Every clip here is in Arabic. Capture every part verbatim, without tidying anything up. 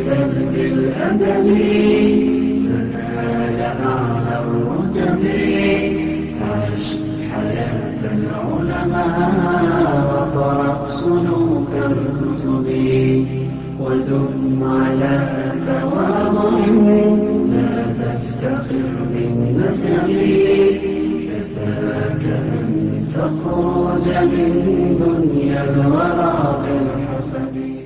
بل بالأدب تنال أعلى الرتب. عش حياة العلماء وقرأ صنوف الكتب، ودم على تواضع لا تفتخر بالنسب. كفاك أن تخرج من دنيا الورى بالحسب.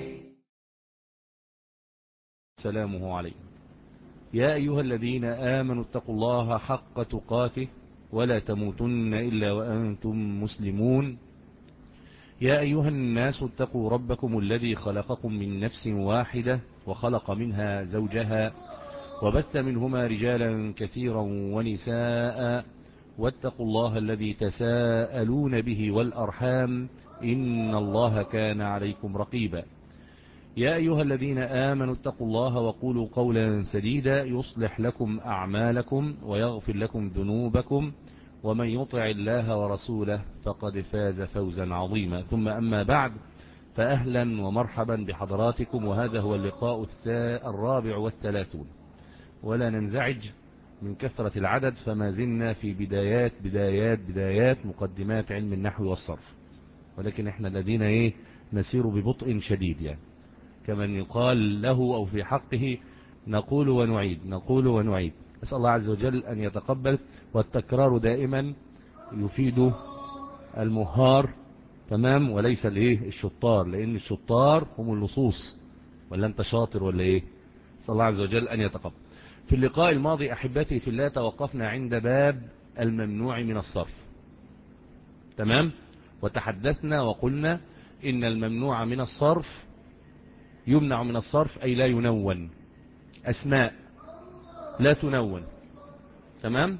سلامه عليكم. يا أيها الذين آمنوا اتقوا الله حق تقاته ولا تموتن إلا وأنتم مسلمون. يا أيها الناس اتقوا ربكم الذي خلقكم من نفس واحدة وخلق منها زوجها وبث منهما رجالا كثيرا ونساء، واتقوا الله الذي تساءلون به والأرحام إن الله كان عليكم رقيبا. يا أيها الذين آمنوا اتقوا الله وقولوا قولا سديدا يصلح لكم أعمالكم ويغفر لكم ذنوبكم، ومن يطع الله ورسوله فقد فاز فوزا عظيما. ثم أما بعد، فأهلا ومرحبا بحضراتكم، وهذا هو اللقاء الرابع والثلاثون، ولا ننزعج من كثرة العدد، فما زلنا في بدايات بدايات بدايات مقدمات علم النحو والصرف، ولكن احنا الذين ايه نسير ببطء شديد، يعني كمن يقال له أو في حقه نقول ونعيد نقول ونعيد. أسأل الله عز وجل أن يتقبل، والتكرار دائما يفيد المهار، تمام، وليس الايه الشطار، لأن الشطار هم اللصوص، ولا أنت شاطر ولا إيه؟ أسأل الله عز وجل أن يتقبل. في اللقاء الماضي أحبتي في الله توقفنا عند باب الممنوع من الصرف، تمام، وتحدثنا وقلنا إن الممنوع من الصرف يمنع من الصرف أي لا ينون، أسماء لا تنون، تمام،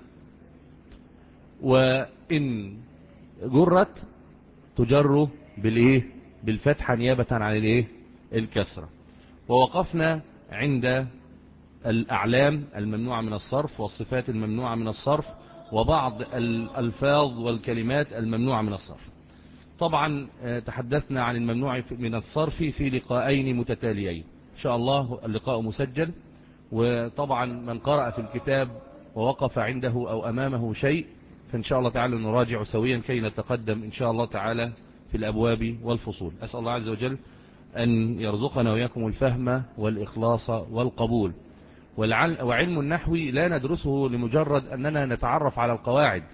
وإن جرت تجر بالإيه بالفتحة نيابة عن الإيه الكسرة. ووقفنا عند الأعلام الممنوعة من الصرف والصفات الممنوعة من الصرف وبعض الألفاظ والكلمات الممنوعة من الصرف. طبعا تحدثنا عن الممنوع من الصرف في لقاءين متتاليين إن شاء الله، اللقاء مسجل، وطبعا من قرأ في الكتاب ووقف عنده أو أمامه شيء فإن شاء الله تعالى نراجع سويا كي نتقدم إن شاء الله تعالى في الأبواب والفصول. أسأل الله عز وجل أن يرزقنا وإياكم الفهم والإخلاص والقبول. وعلم النحو لا ندرسه لمجرد أننا نتعرف على القواعد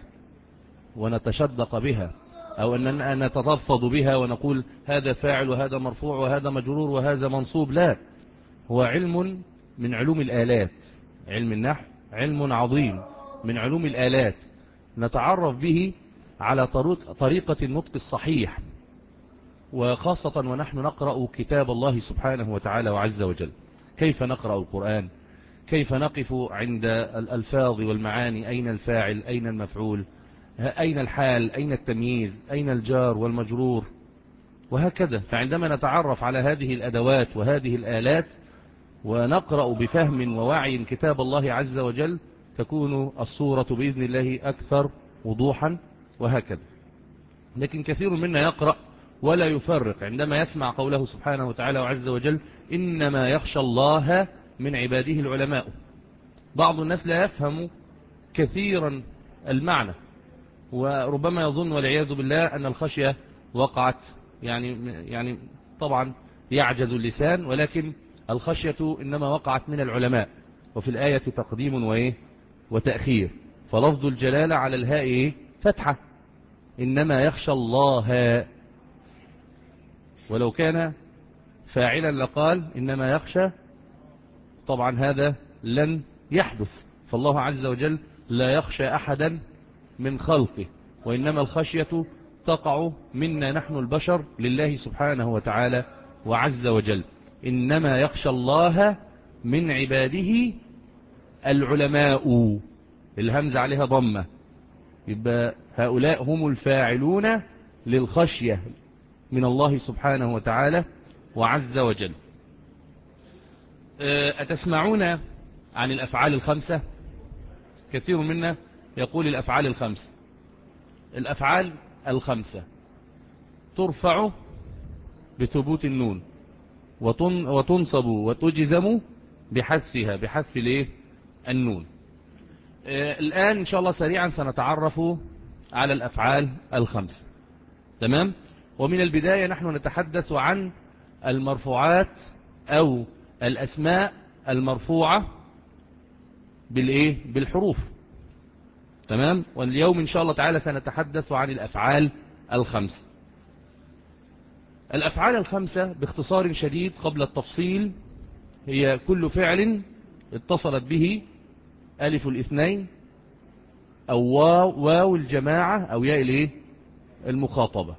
ونتشدق بها، أو أننا نتضفض بها ونقول هذا فاعل وهذا مرفوع وهذا مجرور وهذا منصوب، لا، هو علم من علوم الآلات. علم النحو علم عظيم من علوم الآلات، نتعرف به على طريقة النطق الصحيح، وخاصة ونحن نقرأ كتاب الله سبحانه وتعالى وعز وجل. كيف نقرأ القرآن، كيف نقف عند الألفاظ والمعاني، أين الفاعل أين المفعول، أين الحال أين التمييز أين الجار والمجرور، وهكذا. فعندما نتعرف على هذه الأدوات وهذه الآلات ونقرأ بفهم ووعي كتاب الله عز وجل تكون الصورة بإذن الله أكثر وضوحا، وهكذا. لكن كثير منا يقرأ ولا يفرق عندما يسمع قوله سبحانه وتعالى وعز وجل إنما يخشى الله من عباده العلماء. بعض الناس لا يفهم كثيرا المعنى، وربما يظن والعياذ بالله أن الخشية وقعت، يعني يعني طبعا يعجز اللسان، ولكن الخشية إنما وقعت من العلماء، وفي الآية تقديم وإيه وتأخير، فلفظ الجلالة على الهاء فتحة، إنما يخشى الله، ولو كان فاعلا لقال إنما يخشى، طبعا هذا لن يحدث، فالله عز وجل لا يخشى أحدا من خلقه، وإنما الخشية تقع منا نحن البشر لله سبحانه وتعالى وعز وجل. إنما يخشى الله من عباده العلماء، الهمزة عليها ضمة، يبقى هؤلاء هم الفاعلون للخشية من الله سبحانه وتعالى وعز وجل. أتسمعون عن الأفعال الخمسة؟ كثير منا يقول الأفعال الخمسة. الأفعال الخمسة ترفع بثبوت النون، وتنصب وتجزم بحذفها، بحذف الايه النون. آه الآن إن شاء الله سريعا سنتعرف على الأفعال الخمسة. تمام. ومن البداية نحن نتحدث عن المرفوعات أو الأسماء المرفوعة بالإيه بالحروف. تمام. واليوم إن شاء الله تعالى سنتحدث عن الأفعال الخمسة. الأفعال الخمسة باختصار شديد قبل التفصيل هي كل فعل اتصلت به ألف الاثنين أو واو, واو الجماعة أو ياء الايه المخاطبة.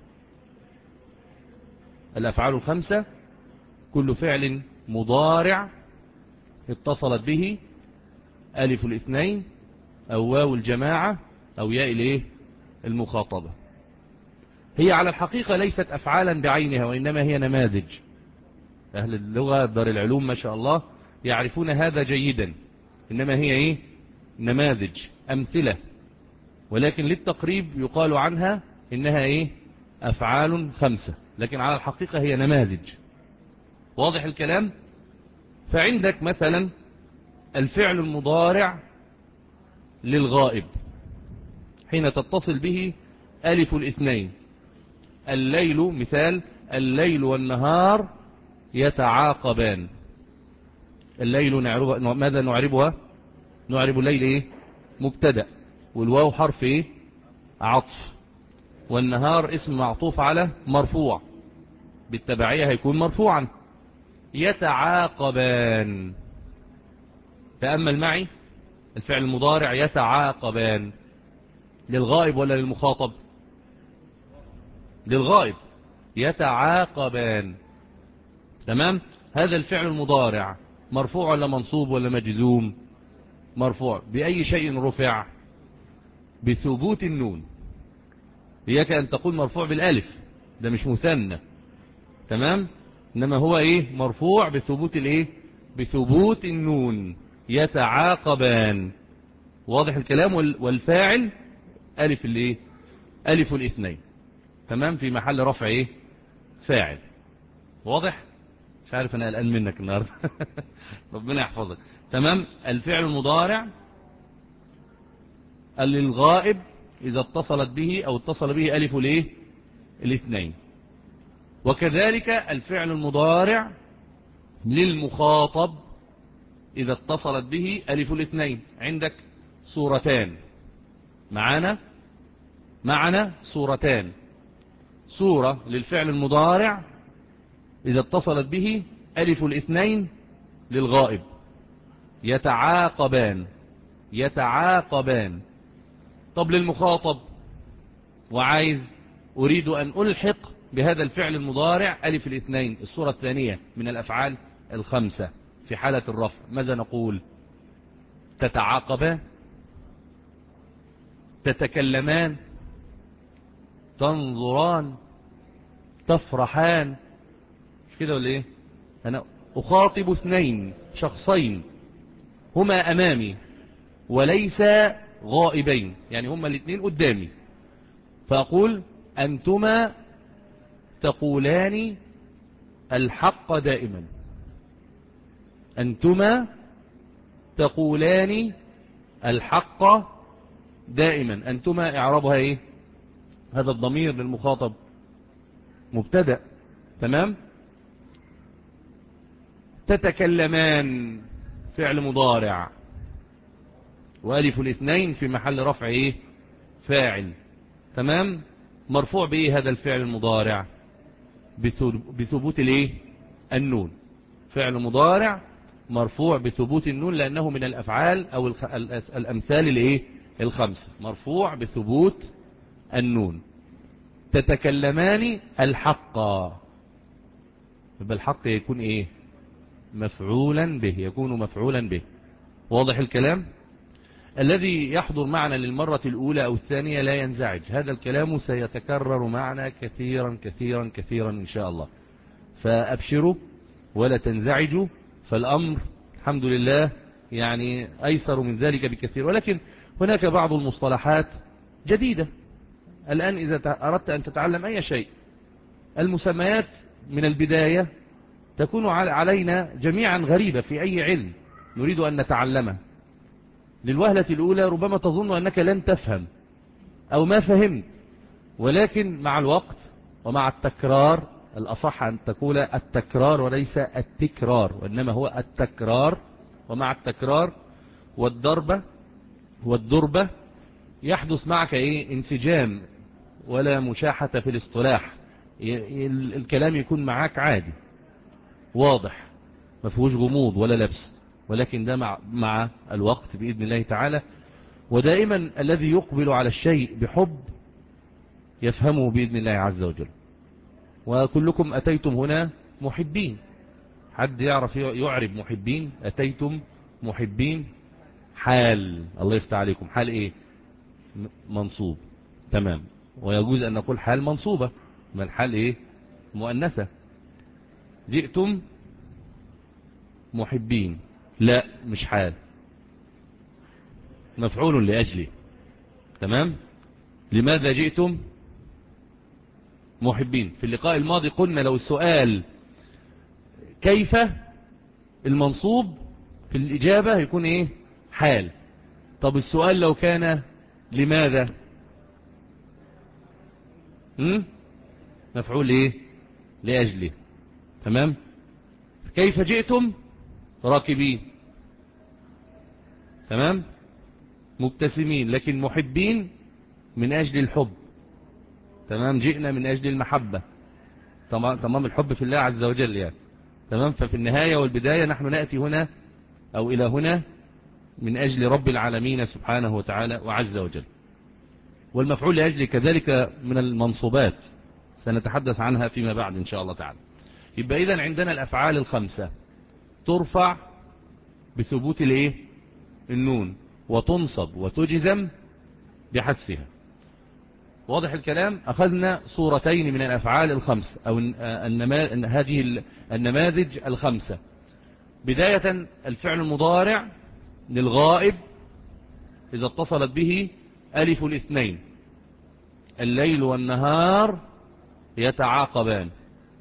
الأفعال الخمسة كل فعل مضارع اتصلت به ألف الاثنين أو واو الجماعة أو ياء الايه المخاطبة. هي على الحقيقة ليست أفعالا بعينها، وإنما هي نماذج. أهل اللغة دار العلوم ما شاء الله يعرفون هذا جيدا. إنما هي إيه نماذج أمثلة، ولكن للتقريب يقال عنها إنها إيه أفعال خمسة، لكن على الحقيقة هي نماذج. واضح الكلام؟ فعندك مثلا الفعل المضارع للغائب حين تتصل به ألف الاثنين. الليل مثال، الليل والنهار يتعاقبان. الليل نعرب ماذا نعربها؟ نعرب الليل ايه مبتدأ، والواو حرف ايه عطف، والنهار اسم معطوف على مرفوع، بالتبعية هيكون مرفوعا. يتعاقبان، تأمل معي الفعل المضارع يتعاقبان للغائب ولا للمخاطب؟ للغائب. يتعاقبان. تمام. هذا الفعل المضارع مرفوع ولا منصوب ولا مجزوم؟ مرفوع. بأي شيء رفع؟ بثبوت النون. إياك أن تقول مرفوع بالالف، ده مش مثنى. تمام. إنما هو إيه مرفوع بثبوت الإيه بثبوت النون. يتعاقبان. واضح الكلام؟ والفاعل ألف الإيه ألف الاثنين. تمام. في محل رفع إيه فاعل. واضح؟ مش عارف أنا قلقان منك النهاردة. ربنا يحفظك. تمام. الفعل المضارع للغائب إذا اتصلت به أو اتصل به ألف الايه الاثنين. وكذلك الفعل المضارع للمخاطب إذا اتصلت به ألف الاثنين. عندك صورتان معنا معنا صورتان. صورة للفعل المضارع إذا اتصلت به ألف الاثنين للغائب يتعاقبان. يتعاقبان. طب للمخاطب وعايز أريد أن ألحق بهذا الفعل المضارع ألف الاثنين، الصورة الثانية من الأفعال الخمسة في حالة الرفع، ماذا نقول؟ تتعاقبان، تتكلمان، تنظران، تفرحان. مش كده ولا ايه؟ أنا أخاطب اثنين شخصين هما أمامي وليس غائبين، يعني هما الاثنين قدامي، فأقول أنتما تقولان الحق دائما. أنتما تقولان الحق دائما. أنتما إعرابها إيه؟ هذا الضمير للمخاطب مبتدأ. تمام. تتكلمان فعل مضارع وألف الاثنين في محل رفع إيه فاعل. تمام. مرفوع بإيه هذا الفعل المضارع؟ بثبوت الإيه النون. فعل مضارع مرفوع بثبوت النون لأنه من الأفعال أو الأمثال الإيه الخمسة، مرفوع بثبوت النون. تتكلمان الحق، بالحق يكون إيه مفعولا به، يكون مفعولا به. واضح الكلام؟ الذي يحضر معنا للمرة الأولى أو الثانية لا ينزعج، هذا الكلام سيتكرر معنا كثيرا كثيرا كثيرا إن شاء الله، فأبشروا ولا تنزعجوا، فالأمر الحمد لله يعني أيسر من ذلك بكثير. ولكن هناك بعض المصطلحات جديدة الآن إذا أردت أن تتعلم أي شيء. المسميات من البداية تكون علينا جميعا غريبة في أي علم نريد أن نتعلمه. للوهلة الأولى ربما تظن أنك لن تفهم أو ما فهمت، ولكن مع الوقت ومع التكرار، الأصح أن تقول التكرار وليس التكرار، وإنما هو التكرار، ومع التكرار والضربة والدربة يحدث معك إيه؟ انسجام ولا مشاحة في الاصطلاح، الكلام يكون معك عادي واضح ما فيهوش غموض ولا لبس، ولكن ده مع, مع الوقت بإذن الله تعالى. ودائما الذي يقبل على الشيء بحب يفهمه بإذن الله عز وجل. وكلكم أتيتم هنا محبين، حد يعرف يعرب محبين؟ أتيتم محبين حال، الله يفتح عليكم، حال إيه؟ منصوب، تمام. ويجوز أن نقول حال منصوبة، ما الحال إيه؟ مؤنثة. جئتم محبين، لا مش حال، مفعول لأجله، تمام. لماذا جئتم محبين؟ في اللقاء الماضي قلنا لو السؤال كيف، المنصوب في الإجابة يكون إيه؟ حال. طب السؤال لو كان لماذا؟ هم؟ مفعول إيه؟ لأجله، تمام. كيف جئتم راكبين، تمام، مبتسمين، لكن محبين من أجل الحب، تمام. جئنا من أجل المحبة، تمام، تمام، الحب في الله عز وجل يعني، تمام. ففي النهاية والبداية نحن نأتي هنا أو إلى هنا من أجل رب العالمين سبحانه وتعالى وعز وجل. والمفعول لأجل كذلك من المنصوبات سنتحدث عنها فيما بعد إن شاء الله تعالى. يبقى إذن عندنا الأفعال الخمسة ترفع بثبوت الايه؟ النون، وتنصب وتجزم بحذفها. واضح الكلام؟ أخذنا صورتين من الأفعال الخمس أو النما... هذه النماذج الخمسة. بداية الفعل المضارع للغائب إذا اتصلت به ألف الاثنين، الليل والنهار يتعاقبان،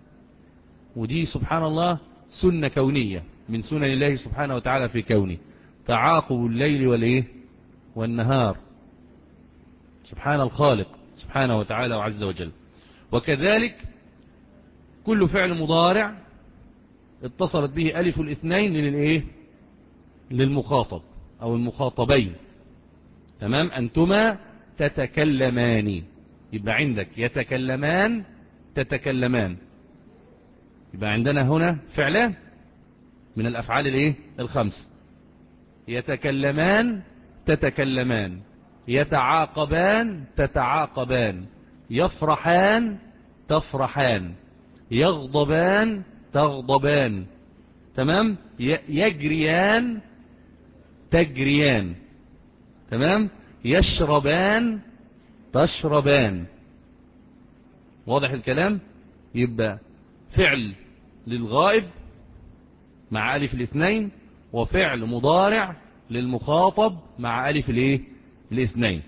ودي سبحان الله سنة كونية من سنن الله سبحانه وتعالى في كونه، تعاقب الليل والإيه؟ والنهار، سبحان الخالق سبحانه وتعالى وعز وجل. وكذلك كل فعل مضارع اتصلت به ألف الاثنين للإيه؟ للمخاطب أو المخاطبين، تمام. أنتما تتكلمان، يبقى عندك يتكلمان تتكلمان، يبقى عندنا هنا فعلان من الأفعال الإيه؟ الخمس. يتكلمان تتكلمان، يتعاقبان تتعاقبان، يفرحان تفرحان، يغضبان تغضبان، تمام. يجريان تجريان، تمام. يشربان تشربان. واضح الكلام؟ يبقى فعل للغائب مع ألف الاثنين، وفعل مضارع للمخاطب مع ألف الايه؟ الاثنين.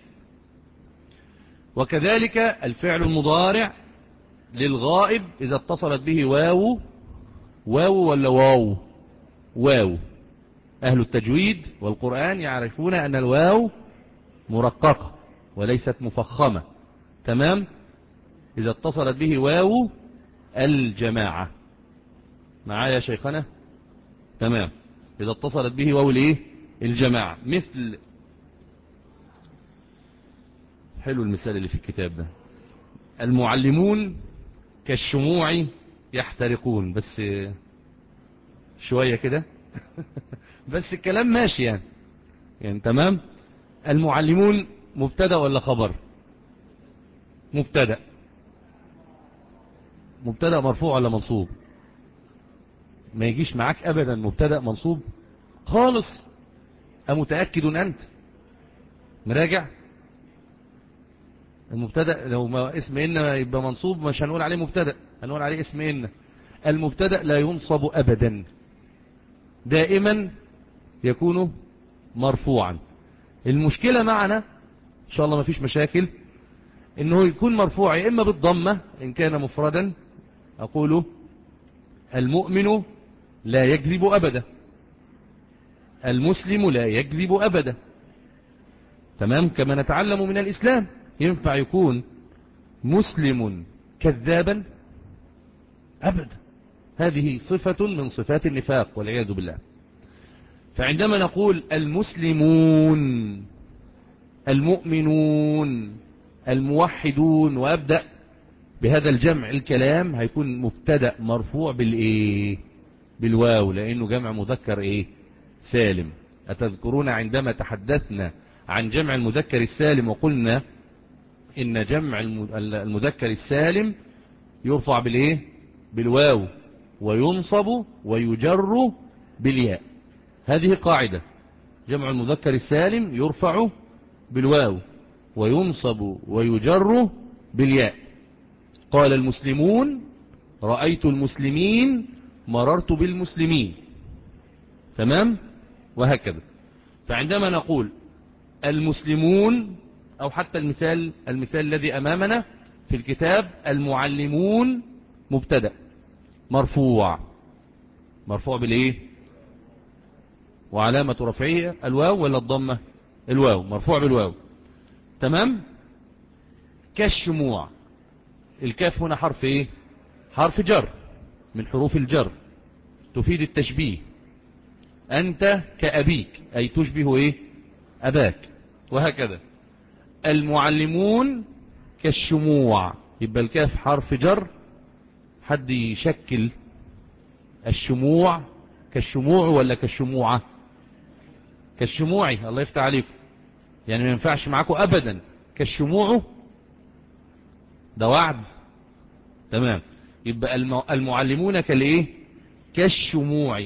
وكذلك الفعل المضارع للغائب إذا اتصلت به واو، واو ولا واو؟ واو. أهل التجويد والقرآن يعرفون أن الواو مرققة وليست مفخمة، تمام. إذا اتصلت به واو الجماعة، معايا يا شيخنا؟ تمام. إذا اتصلت به واو الايه؟ الجماعة. مثل، حلو المثال اللي في الكتاب ده، المعلمون كالشموع يحترقون، بس شوية كده بس الكلام ماشي يعني يعني تمام. المعلمون مبتدأ ولا خبر؟ مبتدأ. مبتدأ مرفوع ولا منصوب؟ ما يجيش معاك ابدا مبتدأ منصوب خالص. أمتأكد أنت؟ مراجع. المبتدأ لو ما اسم إن يبقى منصوب مش هنقول عليه مبتدأ، هنقول عليه اسم إن. المبتدأ لا ينصب أبدا، دائما يكون مرفوعا. المشكلة معنا إن شاء الله ما فيش مشاكل إنه يكون مرفوع إما بالضمة إن كان مفردا، أقوله المؤمن لا يكذب أبدا، المسلم لا يكذب أبدا. تمام؟ كما نتعلم من الإسلام، ينفع يكون مسلم كذابا؟ أبدا، هذه صفة من صفات النفاق والعياذ بالله. فعندما نقول المسلمون، المؤمنون، الموحدون، وأبدأ بهذا الجمع، الكلام هيكون مبتدأ مرفوع بالإيه؟ بالواو، لأنه جمع مذكر إيه؟ سالم. أتذكرون عندما تحدثنا عن جمع المذكر السالم وقلنا إن جمع المذكر السالم يرفع بالإيه؟ بالواو، وينصب ويجر بالياء. هذه قاعدة، جمع المذكر السالم يرفع بالواو وينصب ويجر بالياء. قال المسلمون، رأيت المسلمين، مررت بالمسلمين. تمام؟ وهكذا. فعندما نقول المسلمون، أو حتى المثال المثال الذي أمامنا في الكتاب، المعلمون مبتدأ مرفوع، مرفوع بالإيه؟ وعلامة رفعه الواو ولا الضمة؟ الواو، مرفوع بالواو. تمام؟ كالشموع، الكاف هنا حرف ايه؟ حرف جر من حروف الجر، تفيد التشبيه. أنت كأبيك، أي تشبه ايه؟ أباك. وهكذا المعلمون كالشموع، يبقى الكاف حرف جر. حد يشكل الشموع كالشموع ولا كالشموعة؟ كالشموعي، الله يفتح عليكم. يعني ما ينفعش معاكم أبدا كالشموع، ده وعد. تمام؟ يبقى المعلمون كالايه؟ كالشموع،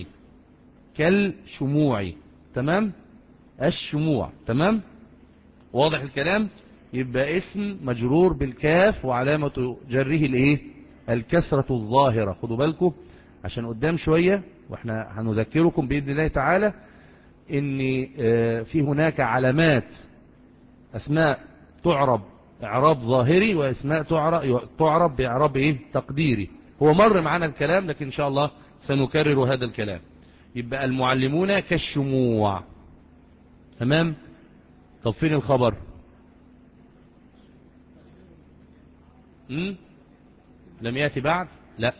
كالشموع. تمام؟ الشموع. تمام؟ واضح الكلام؟ يبقى اسم مجرور بالكاف وعلامة جره الايه؟ الكسرة الظاهرة. خدوا بالكم عشان قدام شوية واحنا هنذكركم بإذن الله تعالى ان في هناك علامات اسماء تعرب اعراب ظاهري، واسماء تعرب تعرب باعراب ايه؟ تقديري. هو مر معنا الكلام، لكن ان شاء الله سنكرر هذا الكلام. يبقى المعلمون كالشموع. تمام؟ طب فين الخبر؟ امم لم يأتي بعد؟ لا،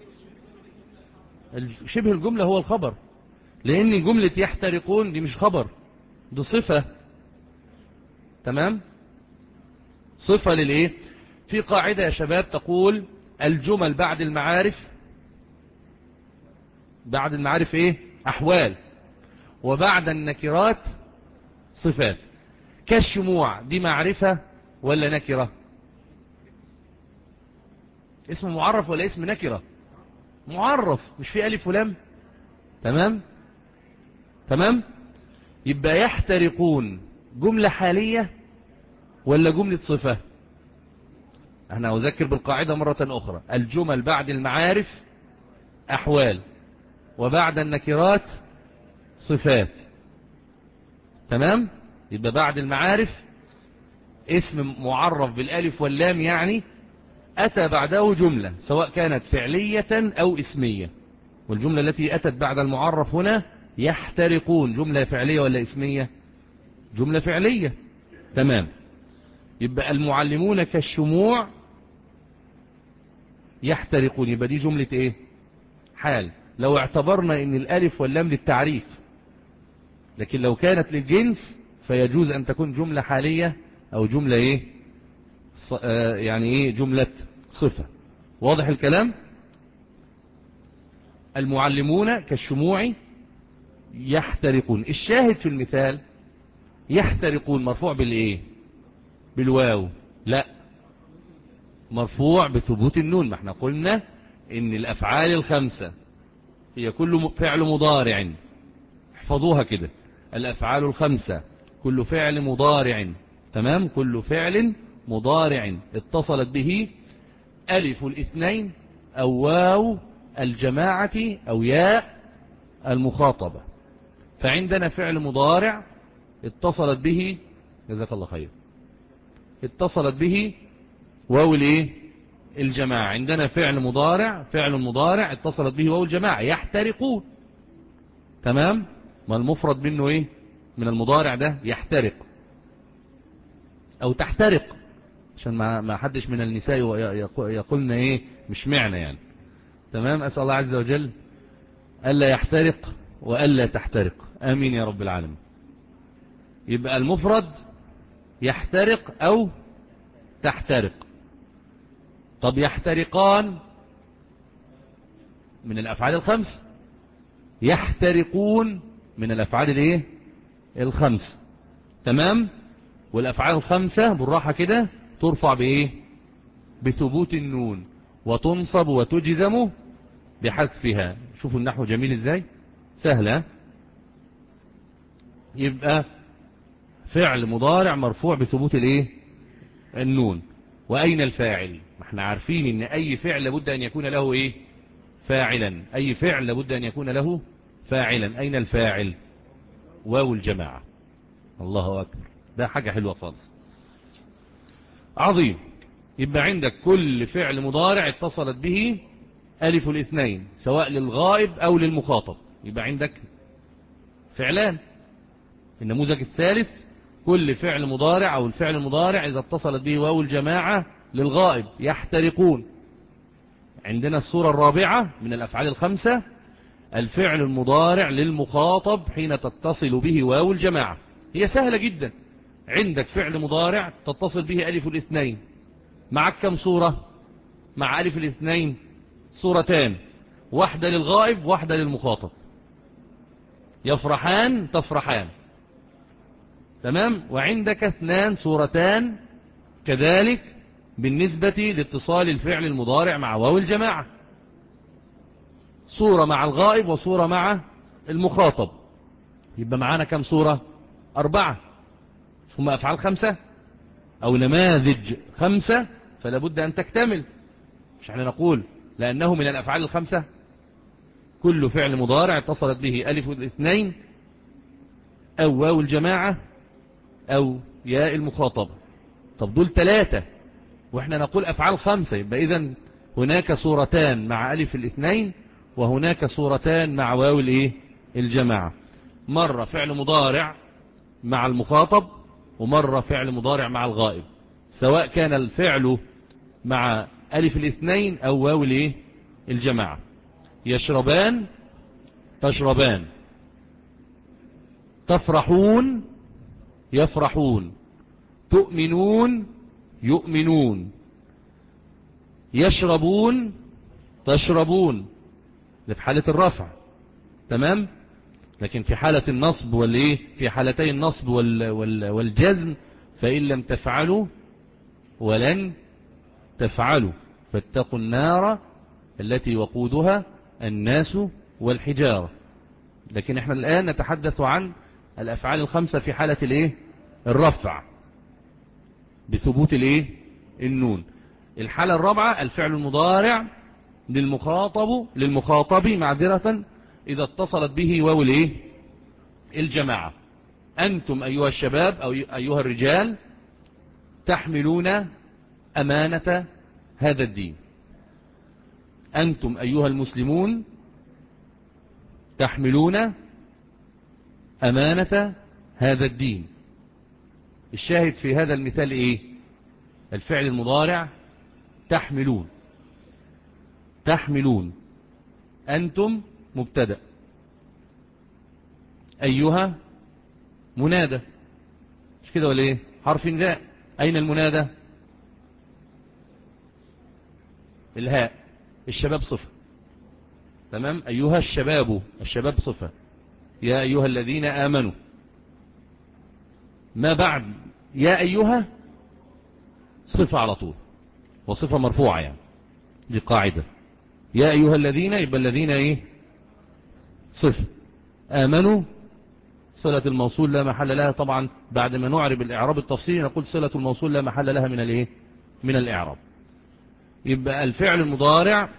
شبه الجملة هو الخبر، لان جملة يحترقون دي مش خبر، دي صفة. تمام؟ صفة للايه؟ في قاعدة يا شباب تقول الجمل بعد المعارف، بعد المعارف ايه؟ احوال، وبعد النكرات صفات. كالشموع دي معرفة ولا نكرة؟ اسم معرف ولا اسم نكرة؟ معرف، مش في ألف ولام. تمام؟ تمام؟ يبقى يحترقون جملة حالية ولا جملة صفة؟ احنا أذكر بالقاعدة مرة أخرى، الجمل بعد المعارف أحوال، وبعد النكرات صفات. تمام؟ يبقى بعد المعارف اسم معرف بالالف واللام، يعني أتى بعده جملة سواء كانت فعلية أو اسمية. والجملة التي أتت بعد المعرف هنا يحترقون، جملة فعلية ولا اسمية؟ جملة فعلية. تمام؟ يبقى المعلمون كالشموع يحترقون، يبقى دي جملة ايه؟ حال، لو اعتبرنا ان الالف واللام للتعريف. لكن لو كانت للجنس فيجوز ان تكون جملة حالية او جملة ايه؟ آه يعني ايه؟ جملة صفة. واضح الكلام؟ المعلمون كالشموع يحترقون. الشاهد في المثال يحترقون مرفوع بالايه؟ بالواو؟ لا، مرفوع بثبوت النون. ما احنا قلنا ان الافعال الخمسة هي كل فعل مضارع، احفظوها كده، الافعال الخمسة كل فعل مضارع. تمام؟ كل فعل مضارع اتصلت به الف الاثنين او واو الجماعة او ياء المخاطبة. فعندنا فعل مضارع اتصلت به، جزاك الله خير، اتصلت به واو الايه؟ الجماعة. عندنا فعل مضارع، فعل مضارع اتصلت به واو الجماعة، يحترقون. تمام. ما المفرد منه ايه من المضارع ده؟ يحترق او تحترق، عشان ما ما حدش من النساء يقولنا ايه مش معنى يعني. تمام. اسأل الله عز وجل الا يحترق والا تحترق، امين يا رب العالمين. يبقى المفرد يحترق او تحترق. طب يحترقان من الافعال الخمس، يحترقون من الافعال الايه الخمس. تمام. والافعال الخمسة بالراحة كده ترفع بايه؟ بثبوت النون، وتنصب وتجزم بحذفها. شوفوا النحو جميل ازاي، سهلة. يبقى فعل مضارع مرفوع بثبوت الايه النون. واين الفاعل؟ ما احنا عارفين ان اي فعل لابد ان يكون له ايه فاعلا. اي فعل لابد ان يكون له فاعلا. اين الفاعل؟ واو الجماعة. الله اكبر، ده حاجة حلوة خالص، عظيم. يبقى عندك كل فعل مضارع اتصلت به ألف الاثنين سواء للغائب أو للمخاطب، يبقى عندك فعلان. النموذج الثالث كل فعل مضارع أو الفعل المضارع إذا اتصلت به واو الجماعة للغائب، يحترقون. عندنا الصورة الرابعة من الأفعال الخمسة الفعل المضارع للمخاطب حين تتصل به واو الجماعة. هي سهلة جدا. عندك فعل مضارع تتصل به ألف الاثنين، معك كم صورة مع ألف الاثنين؟ صورتان، واحدة للغائب واحدة للمخاطب. يفرحان تفرحان. تمام. وعندك اثنان صورتان كذلك بالنسبة لاتصال الفعل المضارع مع واو الجماعة، صورة مع الغائب وصورة مع المخاطب. يبقى معانا كم صورة؟ أربعة. ثم أفعال خمسة أو نماذج خمسة، فلا بد أن تكتمل. مش احنا نقول لأنه من الأفعال الخمسة كل فعل مضارع اتصلت به ألف الاثنين أو واو الجماعة أو ياء المخاطبة. طب دول ثلاثة واحنا نقول أفعال خمسة، يبقى إذن هناك صورتان مع ألف الاثنين وهناك صورتان مع واو الايه الجماعة. مرة فعل مضارع مع المخاطب ومرة فعل مضارع مع الغائب، سواء كان الفعل مع ألف الاثنين أو واو الايه الجماعة. يشربان تشربان، تفرحون يفرحون، تؤمنون يؤمنون، يشربون تشربون. ده في حالة الرفع. تمام. لكن في حالة النصب والايه في حالتي النصب وال وال والجزم فإن لم تفعلوا ولن تفعلوا فاتقوا النار التي وقودها الناس والحجارة. لكن احنا الآن نتحدث عن الأفعال الخمسة في حالة الايه الرفع بثبوت الايه النون. الحالة الرابعة الفعل المضارع للمخاطب للمخاطب معذرة إذا اتصلت به واو الايه الجماعة. أنتم أيها الشباب أو أيها الرجال تحملون أمانة هذا الدين. أنتم أيها المسلمون تحملون أمانة هذا الدين. الشاهد في هذا المثال إيه؟ الفعل المضارع تحملون. تحملون أنتم مبتدأ، أيها منادى، مش كده ولا إيه؟ حرف نداء. أين المنادى؟ الهاء. الشباب صفة. تمام. أيها الشباب، الشباب صفة. يا أيها الذين آمنوا، ما بعد يا أيها صفة على طول، وصفة مرفوعة يعني، دي قاعدة. يا أيها الذين يبقى الذين إيه صفة. آمنوا صلة الموصول لا محل لها. طبعا بعد ما نعرب الإعراب التفصيلي نقول صلة الموصول لا محل لها من الإيه من الإعراب. يبقى الفعل المضارع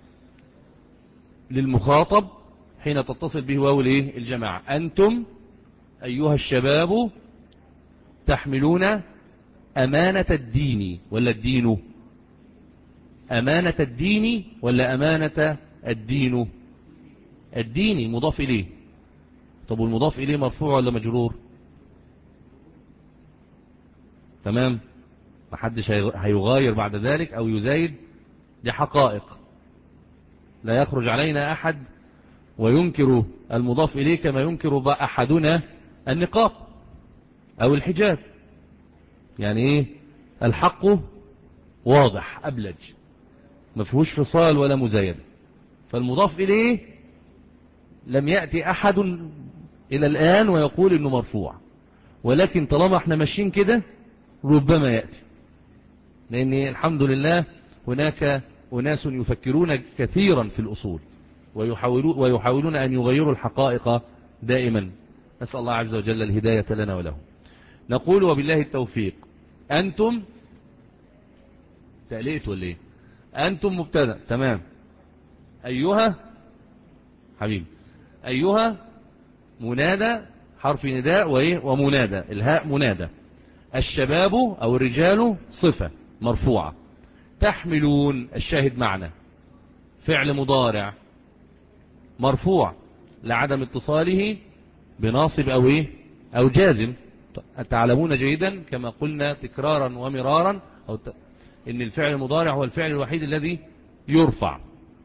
للمخاطب حين تتصل به واو الايه الجماعة. أنتم أيها الشباب تحملون أمانة الدين، ولا الدين أمانة الدين ولا أمانة الدين؟ الدين مضاف إليه. طب والمضاف إليه مرفوع ولا مجرور؟ تمام، محدش هيغاير بعد ذلك أو يزايد، دي حقائق لا يخرج علينا أحد وينكر المضاف إليه كما ينكر أحدنا النقاب أو الحجاب. يعني إيه؟ الحق واضح أبلج، ما فيهوش فصال ولا مزايدة. فالمضاف إليه لم يأتي أحد إلى الآن ويقول إنه مرفوع، ولكن طالما احنا ماشيين كده ربما يأتي، لأن الحمد لله هناك أناس يفكرون كثيرا في الأصول ويحاولون أن يغيروا الحقائق دائما. نسأل الله عز وجل الهداية لنا ولهم. نقول وبالله التوفيق. أنتم تأليت ولا إيه؟ أنتم مبتدأ، تمام. أيها حبيبي، أيها منادى، حرف نداء وإيه ومنادى، الهاء منادى. الشباب أو الرجال صفة مرفوعة. تحملون الشاهد معنا فعل مضارع مرفوع لعدم اتصاله بناصب أو إيه أو جازم. تعلمون جيدا كما قلنا تكرارا ومرارا أو ت... إن الفعل المضارع هو الفعل الوحيد الذي يرفع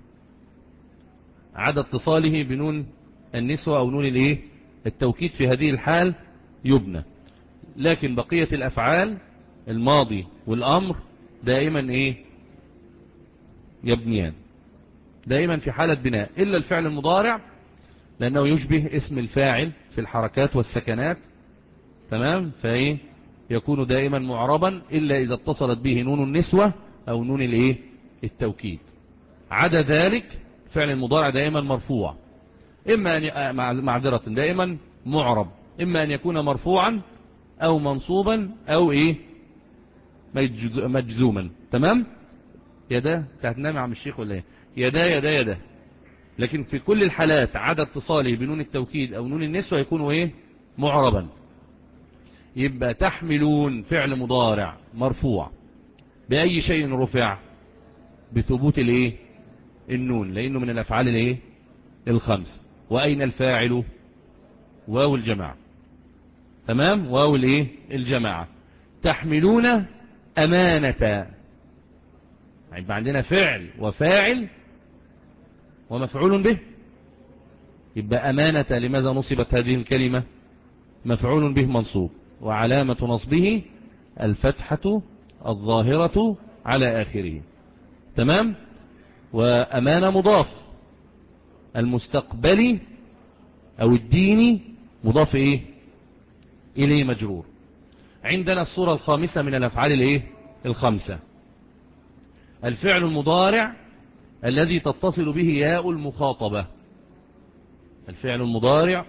عدا اتصاله بنون النسوة أو نون الإيه التوكيد، في هذه الحال يبنى. لكن بقية الأفعال الماضي والأمر دائما إيه يبنيان، دائما في حالة بناء، إلا الفعل المضارع لأنه يشبه اسم الفاعل في الحركات والسكنات، تمام، فإيه يكون دائما معربا إلا إذا اتصلت به نون النسوة أو نون الإيه التوكيد. عدا ذلك فعل المضارع دائما مرفوع، إما أن معذرة دائما معرب، إما أن يكون مرفوعا أو منصوبا أو إيه مجزوما. تمام. يدا تهتنام عم الشيخ ولا إيه؟ يدا يدا يدا. لكن في كل الحالات عدا اتصاله بنون التوكيد أو نون النسوة يكون إيه معربا. يبقى تحملون فعل مضارع مرفوع بأي شيء رفع؟ بثبوت الإيه النون، لأنه من الأفعال الإيه الخمس. وأين الفاعل؟ واو الجماعة، تمام، واو الإيه الجماعة. تحملون أمانة، يبقى عندنا فعل وفاعل ومفعول به. يبقى أمانة لماذا نصبت هذه الكلمة؟ مفعول به منصوب وعلامة نصبه الفتحة الظاهرة على آخره، تمام. وأمانة مضاف، المستقبلي أو الديني مضاف إيه إليه مجرور. عندنا الصورة الخامسة من الأفعال الإيه الخمسة، الفعل المضارع الذي تتصل به ياء المخاطبة. الفعل المضارع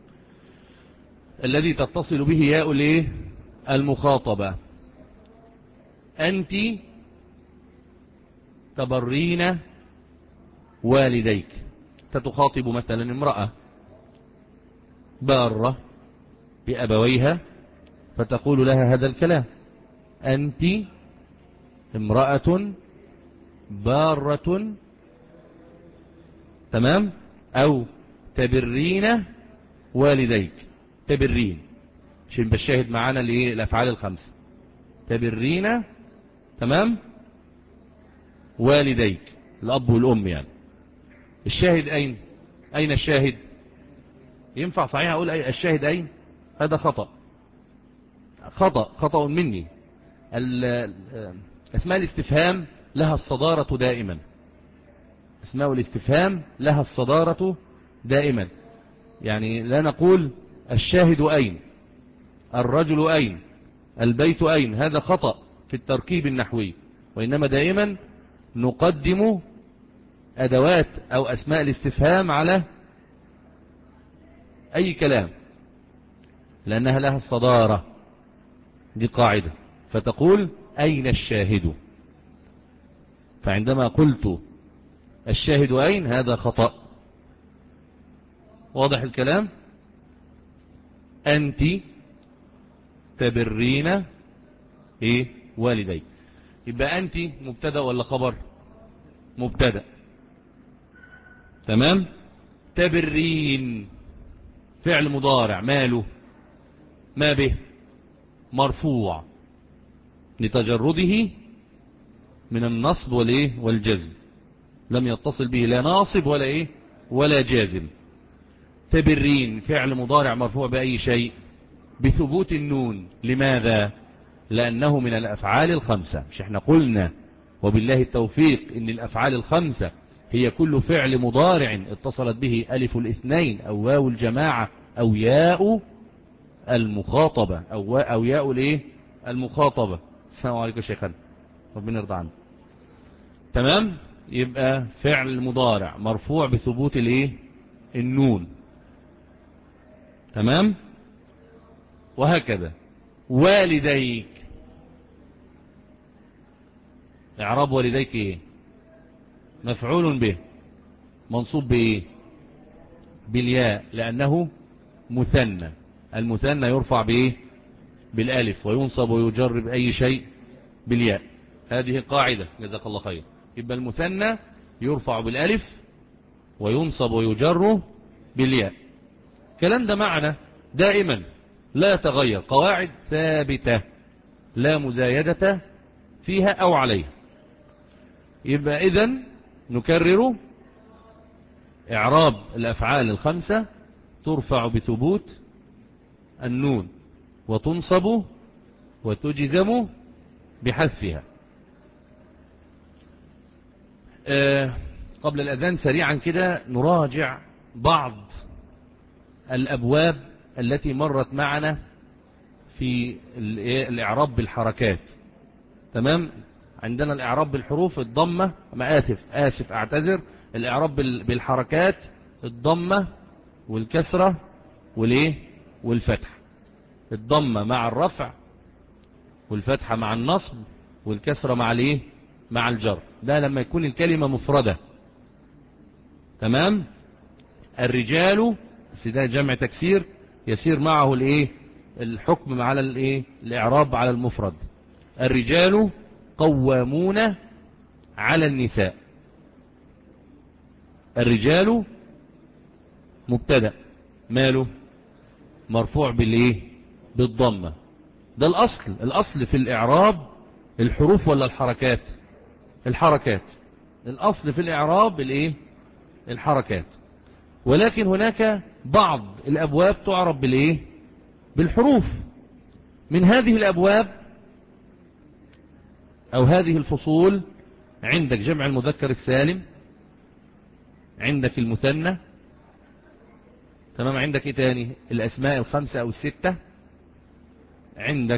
الذي تتصل به ياء الايه المخاطبة. أنت تبرين والديك، تتخاطب مثلا امرأة بارة بأبويها فتقول لها هذا الكلام: أنت امرأة بارة، تمام. أو تبرين والديك، تبرين، عشان بشاهد معانا الايه الافعال الخمسه. تبرين، تمام، والديك الاب والام يعني. الشاهد اين؟ اين الشاهد؟ ينفع صحيح اقول أي الشاهد اين؟ هذا خطأ، خطأ خطأ مني. اسماء الاستفهام لها الصدارة دائما، اسماء الاستفهام لها الصدارة دائما. يعني لا نقول الشاهد أين، الرجل أين، البيت أين، هذا خطأ في التركيب النحوي. وإنما دائما نقدم أدوات أو أسماء الاستفهام على أي كلام لأنها لها الصدارة، دي قاعدة. فتقول أين الشاهد، فعندما قلت الشاهد أين هذا خطأ. واضح الكلام؟ أنت تبرين إيه والديك. يبقى أنت مبتدأ ولا خبر؟ مبتدأ. تمام. تبرين فعل مضارع ماله ما به مرفوع لتجرده من النصب والايه والجزم، لم يتصل به لا ناصب ولا ايه ولا جازم. تبرين فعل مضارع مرفوع بأي شيء؟ بثبوت النون. لماذا؟ لأنه من الأفعال الخمسة. مش احنا قلنا وبالله التوفيق ان الأفعال الخمسة هي كل فعل مضارع اتصلت به ألف الاثنين أو واو الجماعة أو ياء المخاطبة أو, أو ياء الايه المخاطبة. السلام عليكم شيخنا، ربنا يرضى عنك. تمام. يبقى فعل مضارع مرفوع بثبوت الايه النون. تمام. وهكذا والديك، اعراب والديك ايه؟ مفعول به منصوب بايه؟ بالياء لانه مثنى. المثنى يرفع بايه؟ بالالف، وينصب ويجر باي شيء؟ بالياء. هذه قاعدة جزاك الله خير. يبقى المثنى يرفع بالالف وينصب ويجر بالياء. الكلام ده معنا دائما لا يتغير، قواعد ثابتة لا مزايدة فيها او عليها. يبقى اذن نكرر: اعراب الافعال الخمسة ترفع بثبوت النون وتنصب وتجزم بحذفها. أه قبل الأذان سريعا كده نراجع بعض الأبواب التي مرت معنا في الإعراب بالحركات. تمام. عندنا الإعراب بالحروف الضمة، ما آسف آسف أعتذر الإعراب بالحركات الضمة والكسرة والإيه والفتح. الضمة مع الرفع والفتحة مع النصب والكسرة مع الإيه مع الجر. ده لما يكون الكلمة مفردة. تمام. الرجال ده جمع تكسير يسير معه الإيه الحكم على الإيه الإعراب على المفرد. الرجال قوامون على النساء. الرجال مبتدأ ماله مرفوع بالايه بالضمة. ده الاصل. الاصل في الاعراب الحروف ولا الحركات؟ الحركات. الاصل في الاعراب الايه الحركات. ولكن هناك بعض الابواب تعرب بالايه بالحروف. من هذه الابواب او هذه الفصول عندك جمع المذكر السالم، عندك المثنى. تمام. عندك ايه تاني؟ الاسماء الخمسة او الستة. عندك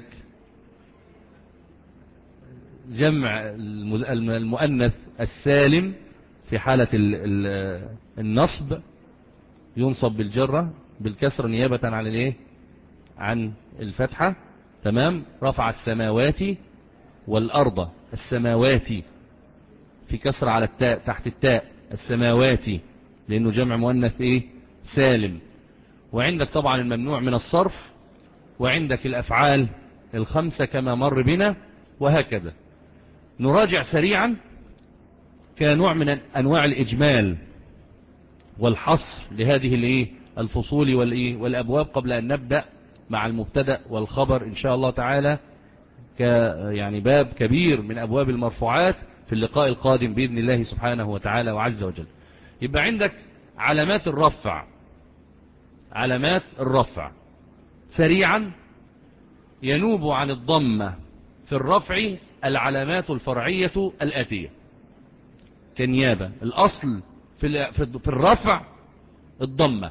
جمع المؤنث السالم في حالة النصب ينصب بالجرة بالكسر نيابة عن الايه عن الفتحة. تمام. رفع السماوات والارض. السماوات في كسر على التاء تحت التاء السماوات لانه جمع مؤنث ايه سالم. وعندك طبعا الممنوع من الصرف، وعندك الافعال الخمسة كما مر بنا، وهكذا. نراجع سريعا كنوع من انواع الاجمال والحصر لهذه الايه الفصول والايه والابواب قبل ان نبدأ مع المبتدأ والخبر ان شاء الله تعالى، ك يعني باب كبير من ابواب المرفوعات في اللقاء القادم باذن الله سبحانه وتعالى وعز وجل. يبقى عندك علامات الرفع. علامات الرفع سريعا ينوب عن الضمة في الرفع العلامات الفرعية الآتية كنيابة. الأصل في في الرفع الضمة.